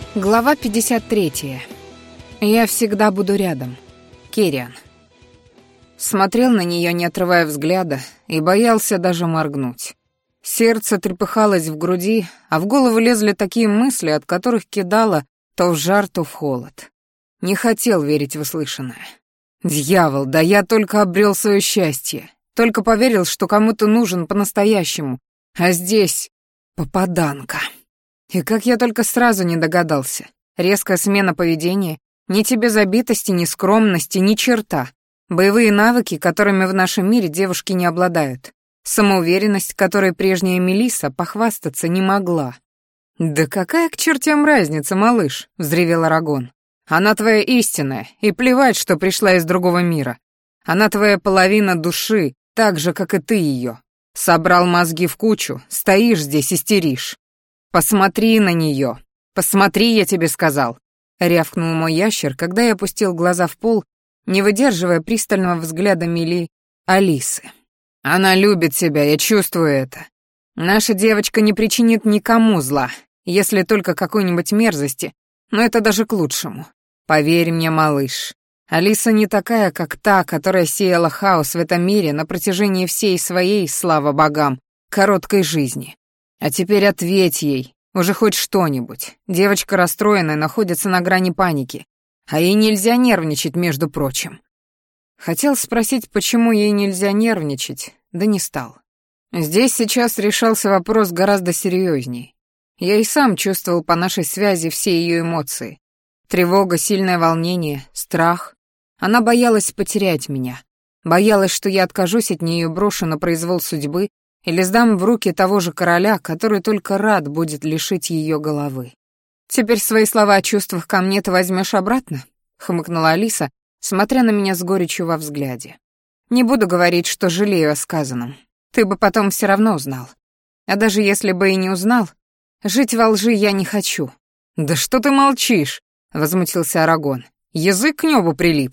Глава 53. Я всегда буду рядом. Кириан. Смотрел на нее, не отрывая взгляда, и боялся даже моргнуть. Сердце трепыхалось в груди, а в голову лезли такие мысли, от которых кидало то в жар, то в холод. Не хотел верить в услышанное. Дьявол, да я только обрел свое счастье, только поверил, что кому-то нужен по-настоящему, а здесь попаданка. И как я только сразу не догадался. Резкая смена поведения, ни тебе забитости, ни скромности, ни черта. Боевые навыки, которыми в нашем мире девушки не обладают. Самоуверенность, которой прежняя Мелисса похвастаться не могла. «Да какая к чертям разница, малыш?» — взревел Арагон. «Она твоя истинная, и плевать, что пришла из другого мира. Она твоя половина души, так же, как и ты ее. Собрал мозги в кучу, стоишь здесь, истеришь. «Посмотри на нее! Посмотри, я тебе сказал!» — рявкнул мой ящер, когда я опустил глаза в пол, не выдерживая пристального взгляда Алисы. «Она любит тебя, я чувствую это. Наша девочка не причинит никому зла, если только какой-нибудь мерзости, но это даже к лучшему. Поверь мне, малыш, Алиса не такая, как та, которая сеяла хаос в этом мире на протяжении всей своей, слава богам, короткой жизни. А теперь ответь ей, уже хоть что-нибудь. Девочка расстроенная, находится на грани паники. А ей нельзя нервничать, между прочим». Хотел спросить, почему ей нельзя нервничать, да не стал. Здесь сейчас решался вопрос гораздо серьезней. Я и сам чувствовал по нашей связи все ее эмоции. Тревога, сильное волнение, страх. Она боялась потерять меня. Боялась, что я откажусь от нее и брошу на произвол судьбы, или сдам в руки того же короля, который только рад будет лишить ее головы. «Теперь свои слова о чувствах ко мне ты возьмешь обратно?» — хмыкнула Алиса, смотря на меня с горечью во взгляде. «Не буду говорить, что жалею о сказанном. Ты бы потом все равно узнал. А даже если бы и не узнал, жить во лжи я не хочу». «Да что ты молчишь?» — возмутился Арагон. «Язык к небу прилип».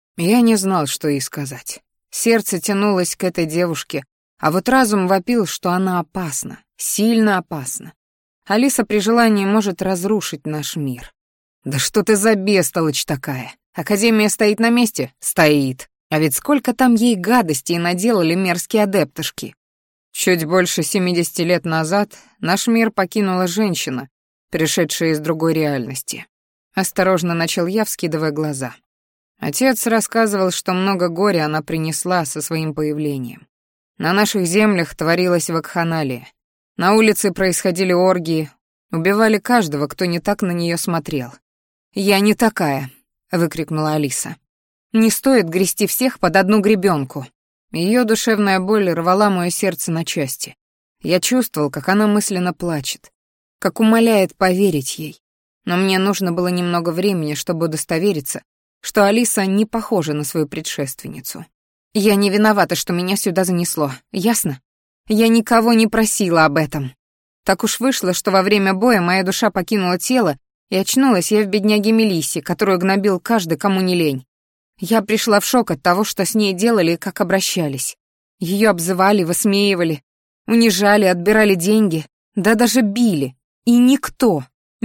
Я не знал, что ей сказать. Сердце тянулось к этой девушке, а вот разум вопил, что она опасна, сильно опасна. Алиса при желании может разрушить наш мир. «Да что ты за бестолочь такая? Академия стоит на месте?» «Стоит. А ведь сколько там ей гадостей наделали мерзкие адептышки». Чуть больше 70 лет назад наш мир покинула женщина, пришедшая из другой реальности. Осторожно начал я, вскидывая глаза. Отец рассказывал, что много горя она принесла со своим появлением. На наших землях творилась вакханалия. На улице происходили оргии, убивали каждого, кто не так на нее смотрел. «Я не такая», — выкрикнула Алиса. «Не стоит грести всех под одну гребенку». Ее душевная боль рвала мое сердце на части. Я чувствовал, как она мысленно плачет, как умоляет поверить ей. Но мне нужно было немного времени, чтобы удостовериться, что Алиса не похожа на свою предшественницу. «Я не виновата, что меня сюда занесло, ясно? Я никого не просила об этом. Так уж вышло, что во время боя моя душа покинула тело, и очнулась я в бедняге Мелиссе, которую гнобил каждый, кому не лень. Я пришла в шок от того, что с ней делали и как обращались. Ее обзывали, высмеивали, унижали, отбирали деньги, да даже били. И никто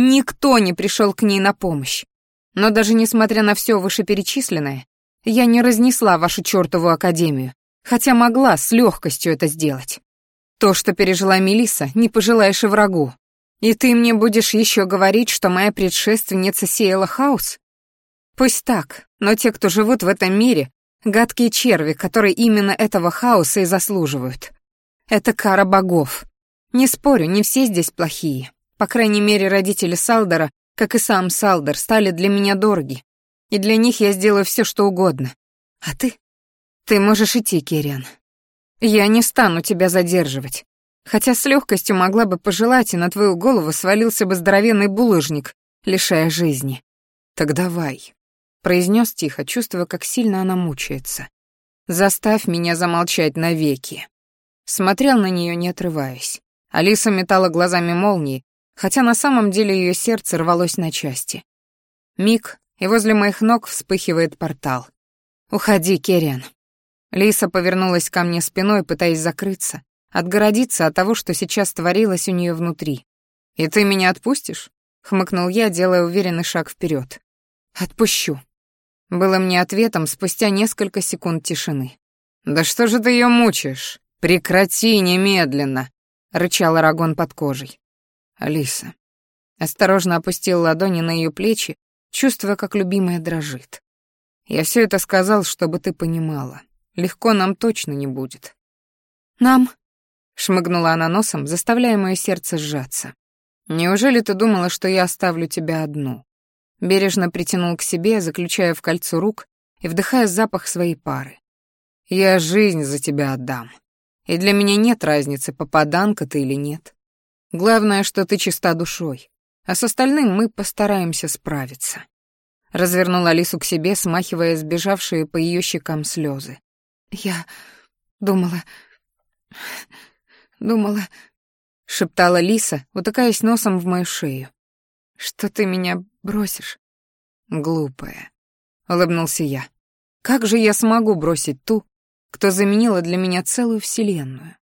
не пришел к ней на помощь. Но даже несмотря на все вышеперечисленное, я не разнесла вашу чертову академию, хотя могла с легкостью это сделать. То, что пережила Мелисса, не пожелаешь и врагу. И ты мне будешь еще говорить, что моя предшественница сеяла хаос? Пусть так, но те, кто живут в этом мире, гадкие черви, которые именно этого хаоса и заслуживают. Это кара богов. Не спорю, не все здесь плохие. По крайней мере, родители Салдора, как и сам Салдор, стали для меня дороги. И для них я сделаю все, что угодно. А ты? Ты можешь идти, Кириан. Я не стану тебя задерживать. Хотя с легкостью могла бы пожелать, и на твою голову свалился бы здоровенный булыжник, лишая жизни. Так давай, произнес тихо, чувствуя, как сильно она мучается. Заставь меня замолчать навеки. Смотрел на нее, не отрываясь. Алиса метала глазами молнии, хотя на самом деле ее сердце рвалось на части. Миг, и возле моих ног вспыхивает портал. «Уходи, Кириан». Лиса повернулась ко мне спиной, пытаясь закрыться, отгородиться от того, что сейчас творилось у нее внутри. «И ты меня отпустишь?» — хмыкнул я, делая уверенный шаг вперед. Отпущу. Было мне ответом спустя несколько секунд тишины. «Да что же ты ее мучаешь? Прекрати немедленно!» — рычал Арагон под кожей. «Алиса». Осторожно опустил ладони на ее плечи, чувствуя, как любимая дрожит. «Я все это сказал, чтобы ты понимала. Легко нам точно не будет». «Нам?» — шмыгнула она носом, заставляя мое сердце сжаться. «Неужели ты думала, что я оставлю тебя одну?» Бережно притянул к себе, заключая в кольцо рук и вдыхая запах своей пары. «Я жизнь за тебя отдам. И для меня нет разницы, попаданка ты или нет. Главное, что ты чиста душой, а с остальным мы постараемся справиться». Развернула Алису к себе, смахивая сбежавшие по ее щекам слезы. «Я думала... — шептала Лиса, утыкаясь носом в мою шею. «Что ты меня бросишь?» «Глупая», — улыбнулся я. «Как же я смогу бросить ту, кто заменила для меня целую вселенную?»